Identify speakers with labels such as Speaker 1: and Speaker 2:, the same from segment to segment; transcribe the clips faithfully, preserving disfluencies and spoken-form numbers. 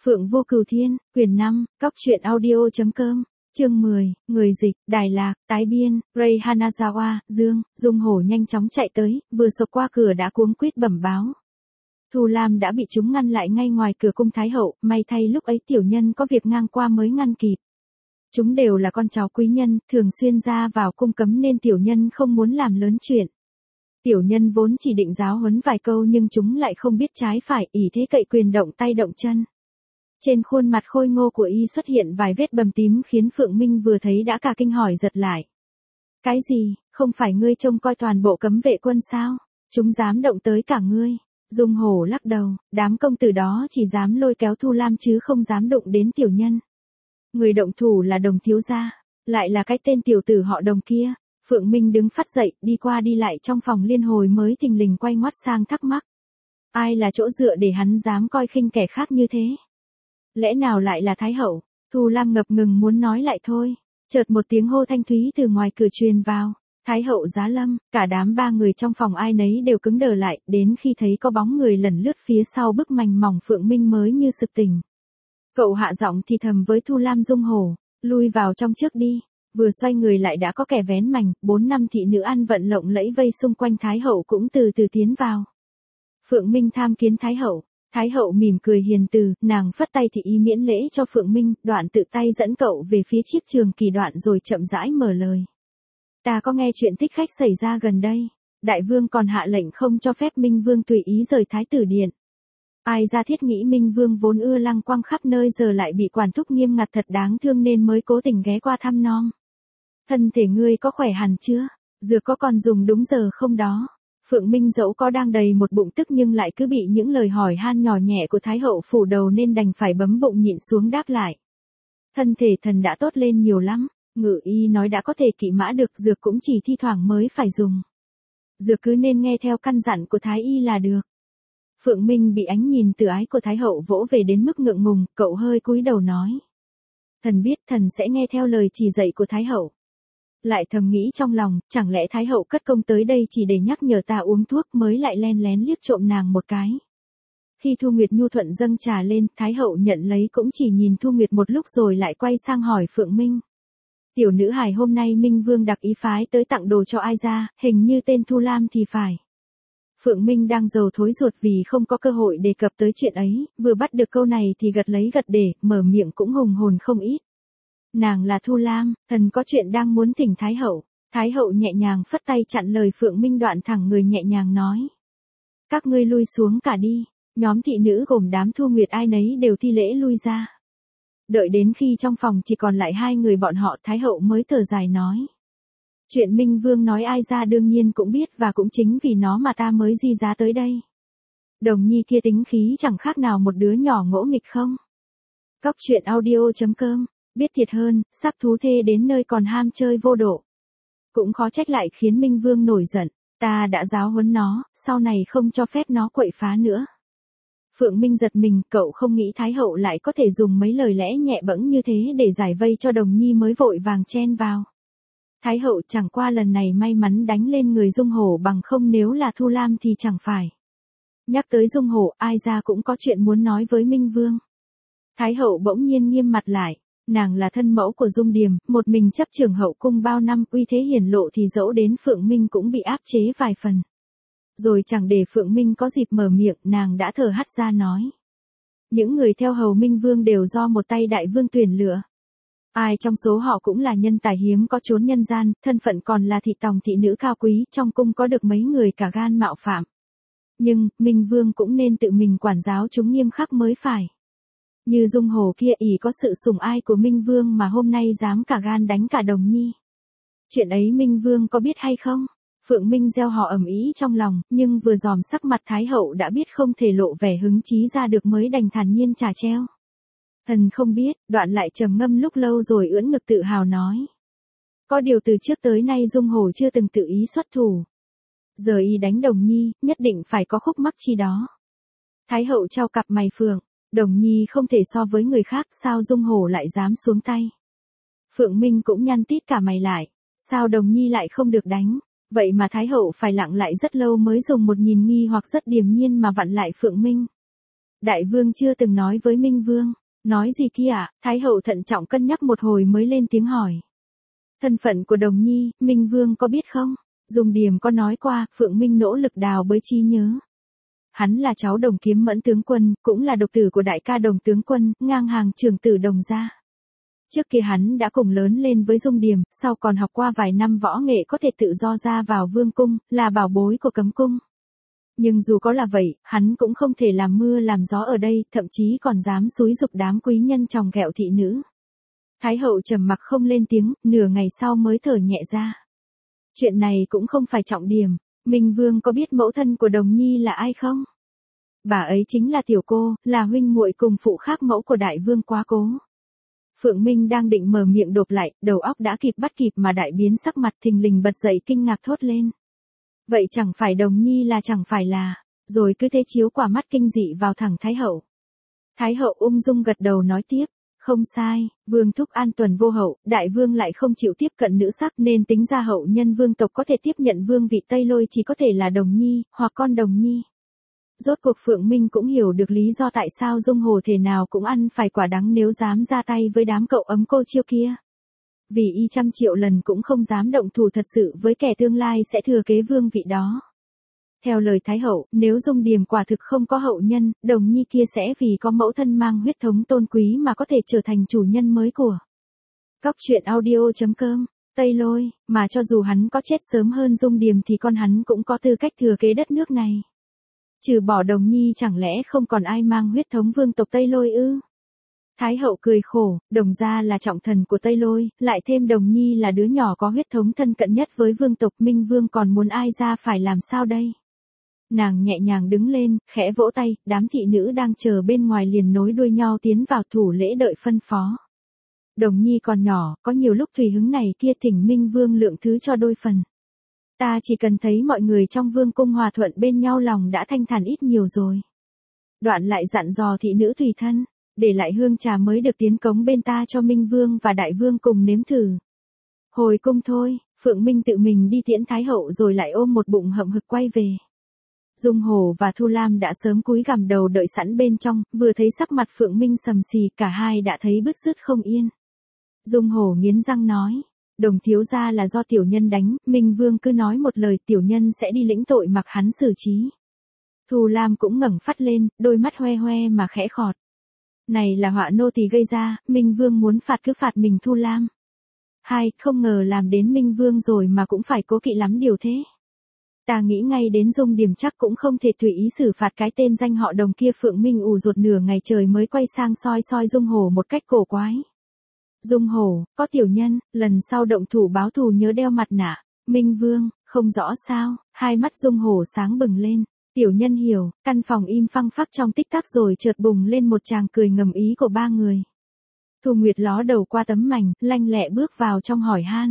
Speaker 1: Phượng Vô Cửu Thiên, quyển năm, cóc truyện audio chấm com, chương mười, người dịch, Đài Lạc, tái biên, Ray Hanazawa, Dương, Dung Hổ nhanh chóng chạy tới, vừa sộc qua cửa đã cuống quýt bẩm báo. Thu Lam đã bị chúng ngăn lại ngay ngoài cửa cung Thái Hậu, may thay lúc ấy tiểu nhân có việc ngang qua mới ngăn kịp. Chúng đều là con cháu quý nhân, thường xuyên ra vào cung cấm nên tiểu nhân không muốn làm lớn chuyện. Tiểu nhân vốn chỉ định giáo huấn vài câu nhưng chúng lại không biết trái phải, ỷ thế cậy quyền động tay động chân. Trên khuôn mặt khôi ngô của y xuất hiện vài vết bầm tím khiến Phượng Minh vừa thấy đã cả kinh hỏi giật lại. Cái gì, không phải ngươi trông coi toàn bộ cấm vệ quân sao? Chúng dám động tới cả ngươi. Dung Hổ lắc đầu, đám công tử đó chỉ dám lôi kéo Thu Lam chứ không dám đụng đến tiểu nhân. Người động thủ là Đồng thiếu gia, lại là cái tên tiểu tử họ Đồng kia. Phượng Minh đứng phát dậy, đi qua đi lại trong phòng liên hồi mới thình lình quay ngoắt sang thắc mắc. Ai là chỗ dựa để hắn dám coi khinh kẻ khác như thế? Lẽ nào lại là Thái Hậu? Thu Lam ngập ngừng muốn nói lại thôi. Chợt một tiếng hô thanh thúy từ ngoài cửa truyền vào. Thái Hậu giá lâm, cả đám ba người trong phòng ai nấy đều cứng đờ lại, đến khi thấy có bóng người lẩn lướt phía sau bức mành mỏng Phượng Minh mới như sực tỉnh. Cậu hạ giọng thì thầm với Thu Lam Dung Hổ, lui vào trong trước đi. Vừa xoay người lại đã có kẻ vén mành, bốn năm thị nữ ăn vận lộng lẫy vây xung quanh Thái Hậu cũng từ từ tiến vào. Phượng Minh tham kiến Thái Hậu. Thái Hậu mỉm cười hiền từ, nàng phất tay thì ý miễn lễ cho Phượng Minh, đoạn tự tay dẫn cậu về phía chiếc trường kỳ đoạn rồi chậm rãi mở lời. Ta có nghe chuyện thích khách xảy ra gần đây, Đại Vương còn hạ lệnh không cho phép Minh Vương tùy ý rời Thái tử điện. Ai ra thiết nghĩ Minh Vương vốn ưa lăng quăng khắp nơi giờ lại bị quản thúc nghiêm ngặt thật đáng thương nên mới cố tình ghé qua thăm nom. Thân thể ngươi có khỏe hẳn chưa? Dược có còn dùng đúng giờ không đó? Phượng Minh dẫu có đang đầy một bụng tức nhưng lại cứ bị những lời hỏi han nhỏ nhẹ của Thái Hậu phủ đầu nên đành phải bấm bụng nhịn xuống đáp lại. Thân thể thần đã tốt lên nhiều lắm, Ngự y nói đã có thể kỵ mã được, dược cũng chỉ thi thoảng mới phải dùng. Dược cứ nên nghe theo căn dặn của Thái y là được. Phượng Minh bị ánh nhìn từ ái của Thái Hậu vỗ về đến mức ngượng ngùng, cậu hơi cúi đầu nói. Thần biết thần sẽ nghe theo lời chỉ dạy của Thái Hậu. Lại thầm nghĩ trong lòng, chẳng lẽ Thái Hậu cất công tới đây chỉ để nhắc nhở ta uống thuốc mới lại len lén liếc trộm nàng một cái. Khi Thu Nguyệt nhu thuận dâng trà lên, Thái Hậu nhận lấy cũng chỉ nhìn Thu Nguyệt một lúc rồi lại quay sang hỏi Phượng Minh. Tiểu nữ hài hôm nay Minh Vương đặc ý phái tới tặng đồ cho ai ra, hình như tên Thu Lam thì phải. Phượng Minh đang rầu thối ruột vì không có cơ hội đề cập tới chuyện ấy, vừa bắt được câu này thì gật lấy gật để, mở miệng cũng hùng hồn không ít. Nàng là Thu Lam, thần có chuyện đang muốn thỉnh Thái Hậu. Thái Hậu nhẹ nhàng phất tay chặn lời Phượng Minh, đoạn thẳng người nhẹ nhàng nói. Các ngươi lui xuống cả đi. Nhóm thị nữ gồm đám Thu Nguyệt ai nấy đều thi lễ lui ra. Đợi đến khi trong phòng chỉ còn lại hai người bọn họ, Thái Hậu mới thở dài nói. Chuyện Minh Vương nói ai ra đương nhiên cũng biết, và cũng chính vì nó mà ta mới di giá tới đây. Đồng Nhi kia tính khí chẳng khác nào một đứa nhỏ ngỗ nghịch không? Cóc truyện audio chấm com. Biết thiệt hơn, sắp thú thê đến nơi còn ham chơi vô độ. Cũng khó trách lại khiến Minh Vương nổi giận, ta đã giáo huấn nó, sau này không cho phép nó quậy phá nữa. Phượng Minh giật mình, cậu không nghĩ Thái Hậu lại có thể dùng mấy lời lẽ nhẹ bẫng như thế để giải vây cho Đồng Nhi mới vội vàng chen vào. Thái Hậu chẳng qua lần này may mắn đánh lên người Dung Hổ, bằng không nếu là Thu Lam thì chẳng phải. Nhắc tới Dung Hổ, ai ra cũng có chuyện muốn nói với Minh Vương. Thái Hậu bỗng nhiên nghiêm mặt lại. Nàng là thân mẫu của Dung Điềm, một mình chấp trưởng hậu cung bao năm, uy thế hiển lộ thì dẫu đến Phượng Minh cũng bị áp chế vài phần. Rồi chẳng để Phượng Minh có dịp mở miệng, nàng đã thở hắt ra nói. Những người theo hầu Minh Vương đều do một tay đại vương tuyển lựa. Ai trong số họ cũng là nhân tài hiếm có chốn nhân gian, thân phận còn là thị tòng thị nữ cao quý, trong cung có được mấy người cả gan mạo phạm. Nhưng, Minh Vương cũng nên tự mình quản giáo chúng nghiêm khắc mới phải. Như Dung Hổ kia ỷ có sự sủng ai của Minh Vương mà hôm nay dám cả gan đánh cả Đồng Nhi. Chuyện ấy Minh Vương có biết hay không? Phượng Minh gieo họ ầm ĩ trong lòng, nhưng vừa dòm sắc mặt Thái Hậu đã biết không thể lộ vẻ hứng chí ra được mới đành thản nhiên trả treo. Thần không biết, đoạn lại trầm ngâm lúc lâu rồi ưỡn ngực tự hào nói. Có điều từ trước tới nay Dung Hổ chưa từng tự ý xuất thủ. Giờ y đánh Đồng Nhi, nhất định phải có khúc mắc chi đó. Thái Hậu trao cặp mày phượng. Đồng Nhi không thể so với người khác, sao Dung Hổ lại dám xuống tay? Phượng Minh cũng nhăn tít cả mày lại, sao Đồng Nhi lại không được đánh? Vậy mà Thái Hậu phải lặng lại rất lâu mới dùng một nhìn nghi hoặc rất điềm nhiên mà vặn lại Phượng Minh. Đại vương chưa từng nói với Minh Vương. Nói gì kia ạ? Thái hậu thận trọng cân nhắc một hồi mới lên tiếng hỏi. Thân phận của Đồng Nhi, Minh Vương có biết không? Dung Điềm có nói qua, Phượng Minh nỗ lực đào bới trí nhớ. Hắn là cháu Đồng Kiếm Mẫn tướng quân, cũng là độc tử của đại ca Đồng tướng quân, ngang hàng trưởng tử Đồng gia. Trước kia hắn đã cùng lớn lên với Dung Điềm, sau còn học qua vài năm võ nghệ có thể tự do ra vào vương cung, là bảo bối của cấm cung. Nhưng dù có là vậy, hắn cũng không thể làm mưa làm gió ở đây, thậm chí còn dám xúi giục đám quý nhân chòng ghẹo thị nữ. Thái hậu trầm mặc không lên tiếng, nửa ngày sau mới thở nhẹ ra. Chuyện này cũng không phải trọng điểm, Minh Vương có biết mẫu thân của Đồng Nhi là ai không? Bà ấy chính là tiểu cô, là huynh muội cùng phụ khác mẫu của đại vương Quá Cố. Phượng Minh đang định mở miệng đột lại, đầu óc đã kịp bắt kịp mà đại biến sắc mặt thình lình bật dậy kinh ngạc thốt lên. Vậy chẳng phải Đồng Nhi là chẳng phải là, rồi cứ thế chiếu quả mắt kinh dị vào thẳng Thái hậu. Thái hậu ung dung gật đầu nói tiếp, không sai, vương thúc an tuần vô hậu, đại vương lại không chịu tiếp cận nữ sắc nên tính ra hậu nhân vương tộc có thể tiếp nhận vương vị Tây Lôi chỉ có thể là Đồng Nhi, hoặc con Đồng Nhi. Rốt cuộc Phượng Minh cũng hiểu được lý do tại sao Dung Hồ thể nào cũng ăn phải quả đắng nếu dám ra tay với đám cậu ấm cô chiêu kia. Vì y trăm triệu lần cũng không dám động thủ thật sự với kẻ tương lai sẽ thừa kế vương vị đó. Theo lời Thái hậu, nếu Dung Điềm quả thực không có hậu nhân, Đồng Nhi kia sẽ vì có mẫu thân mang huyết thống tôn quý mà có thể trở thành chủ nhân mới của Cóc truyện audio chấm com. Tây Lôi, mà cho dù hắn có chết sớm hơn Dung Điềm thì con hắn cũng có tư cách thừa kế đất nước này. Trừ bỏ Đồng Nhi chẳng lẽ không còn ai mang huyết thống vương tộc Tây Lôi ư? Thái hậu cười khổ, Đồng gia là trọng thần của Tây Lôi, lại thêm Đồng Nhi là đứa nhỏ có huyết thống thân cận nhất với vương tộc, Minh Vương còn muốn ai ra phải làm sao đây? Nàng nhẹ nhàng đứng lên, khẽ vỗ tay, đám thị nữ đang chờ bên ngoài liền nối đuôi nhau tiến vào thủ lễ đợi phân phó. Đồng Nhi còn nhỏ, có nhiều lúc tùy hứng này kia thỉnh Minh Vương lượng thứ cho đôi phần. Ta chỉ cần thấy mọi người trong vương cung hòa thuận bên nhau lòng đã thanh thản ít nhiều rồi. Đoạn lại dặn dò thị nữ tùy thân, để lại hương trà mới được tiến cống bên ta cho Minh Vương và Đại Vương cùng nếm thử. Hồi cung thôi, Phượng Minh tự mình đi tiễn Thái hậu rồi lại ôm một bụng hậm hực quay về. Dung Hồ và Thu Lam đã sớm cúi gằm đầu đợi sẵn bên trong, vừa thấy sắc mặt Phượng Minh sầm xì cả hai đã thấy bứt rứt không yên. Dung Hồ nghiến răng nói, Đồng thiếu gia là do tiểu nhân đánh, Minh Vương cứ nói một lời tiểu nhân sẽ đi lĩnh tội mặc hắn xử trí. Thu Lam cũng ngẩng phát lên, đôi mắt hoe hoe mà khẽ khọt. Này là họa nô tỳ gây ra, Minh Vương muốn phạt cứ phạt mình Thu Lam. Hai, không ngờ làm đến Minh Vương rồi mà cũng phải cố kỵ lắm điều thế. Ta nghĩ ngay đến Dung Điềm chắc cũng không thể tùy ý xử phạt cái tên danh họ Đồng kia. Phượng Minh ù ruột nửa ngày trời mới quay sang soi soi Dung Hồ một cách cổ quái. Dung Hồ, có tiểu nhân, lần sau động thủ báo thù nhớ đeo mặt nạ. Minh Vương, không rõ sao, hai mắt Dung Hồ sáng bừng lên. Tiểu nhân hiểu, căn phòng im phăng phắc trong tích tắc rồi chợt bùng lên một tràng cười ngầm ý của ba người. Thu Nguyệt ló đầu qua tấm mảnh, lanh lẹ bước vào trong hỏi han.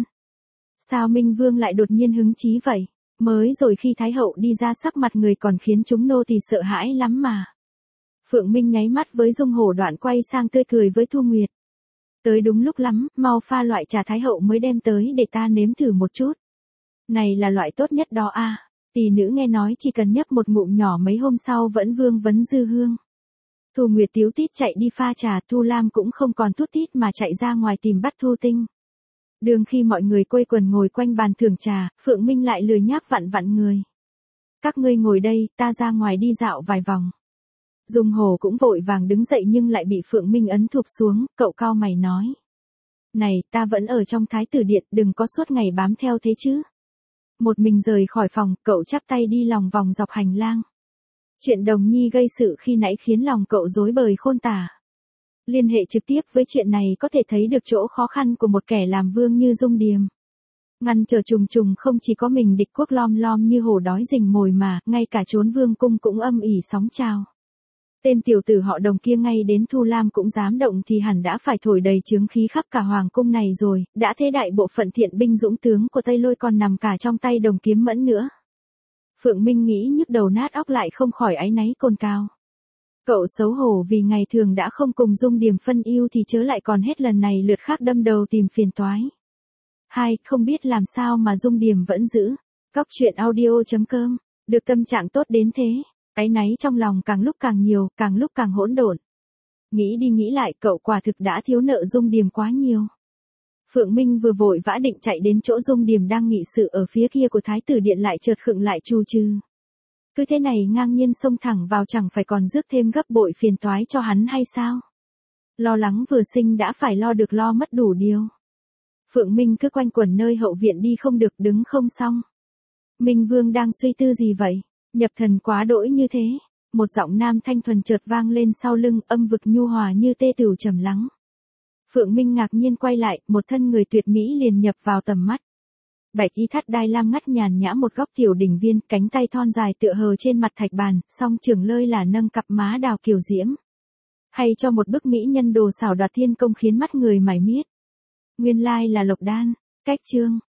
Speaker 1: Sao Minh Vương lại đột nhiên hứng chí vậy? Mới rồi khi Thái hậu đi ra sắc mặt người còn khiến chúng nô tỳ sợ hãi lắm mà. Phượng Minh nháy mắt với Dung Hồ đoạn quay sang tươi cười với Thu Nguyệt. Tới đúng lúc lắm, mau pha loại trà Thái hậu mới đem tới để ta nếm thử một chút. Này là loại tốt nhất đó à, tỷ nữ nghe nói chỉ cần nhấp một ngụm nhỏ mấy hôm sau vẫn vương vấn dư hương. Thu Nguyệt tíu tít chạy đi pha trà, Thu Lam cũng không còn thút tít mà chạy ra ngoài tìm bắt Thu Tinh. Đường khi mọi người quây quần ngồi quanh bàn thưởng trà, Phượng Minh lại lười nhác vặn vặn người. Các ngươi ngồi đây, ta ra ngoài đi dạo vài vòng. Dung Hồ cũng vội vàng đứng dậy nhưng lại bị Phượng Minh ấn thụp xuống, cậu cau mày nói. Này, ta vẫn ở trong Thái tử điện, đừng có suốt ngày bám theo thế chứ. Một mình rời khỏi phòng, cậu chắp tay đi lòng vòng dọc hành lang. Chuyện Đồng Nhi gây sự khi nãy khiến lòng cậu rối bời khôn tả. Liên hệ trực tiếp với chuyện này có thể thấy được chỗ khó khăn của một kẻ làm vương như Dung Điềm. Ngăn trở trùng trùng không chỉ có mình địch quốc lom lom như hổ đói rình mồi mà, ngay cả trốn vương cung cũng âm ỉ sóng trào. Tên tiểu tử họ Đồng kia ngay đến Thu Lam cũng dám động thì hẳn đã phải thổi đầy chướng khí khắp cả hoàng cung này rồi, đã thế đại bộ phận thiện binh dũng tướng của Tây Lôi còn nằm cả trong tay Đồng Kiếm Mẫn nữa. Phượng Minh nghĩ nhức đầu nát óc lại không khỏi áy náy cồn cào. Cậu xấu hổ vì ngày thường đã không cùng Dung Điềm phân ưu thì chớ lại còn hết lần này lượt khác đâm đầu tìm phiền toái. Hai, không biết làm sao mà Dung Điềm vẫn giữ. Cóc truyện audio chấm com, được tâm trạng tốt đến thế. Áy náy trong lòng càng lúc càng nhiều, càng lúc càng hỗn độn. Nghĩ đi nghĩ lại, cậu quả thực đã thiếu nợ Dung Điềm quá nhiều. Phượng Minh vừa vội vã định chạy đến chỗ Dung Điềm đang nghị sự ở phía kia của Thái tử điện lại chợt khựng lại trù trừ. Cứ thế này ngang nhiên xông thẳng vào chẳng phải còn rước thêm gấp bội phiền toái cho hắn hay sao? Lo lắng vừa sinh đã phải lo được lo mất đủ điều. Phượng Minh cứ quanh quẩn nơi hậu viện đi không được đứng không xong. Minh Vương đang suy tư gì vậy? Nhập thần quá đỗi như thế. Một giọng nam thanh thuần chợt vang lên sau lưng, âm vực nhu hòa như tê tửu trầm lắng. Phượng Minh ngạc nhiên quay lại, một thân người tuyệt mỹ liền nhập vào tầm mắt. Bạch y thắt đai lam ngắt nhàn nhã một góc tiểu đỉnh viên, cánh tay thon dài tựa hờ trên mặt thạch bàn, song trường lơi là nâng cặp má đào kiều diễm. Hay cho một bức mỹ nhân đồ xảo đoạt thiên công khiến mắt người mải miết. Nguyên lai là Lộc Đan. Cách chương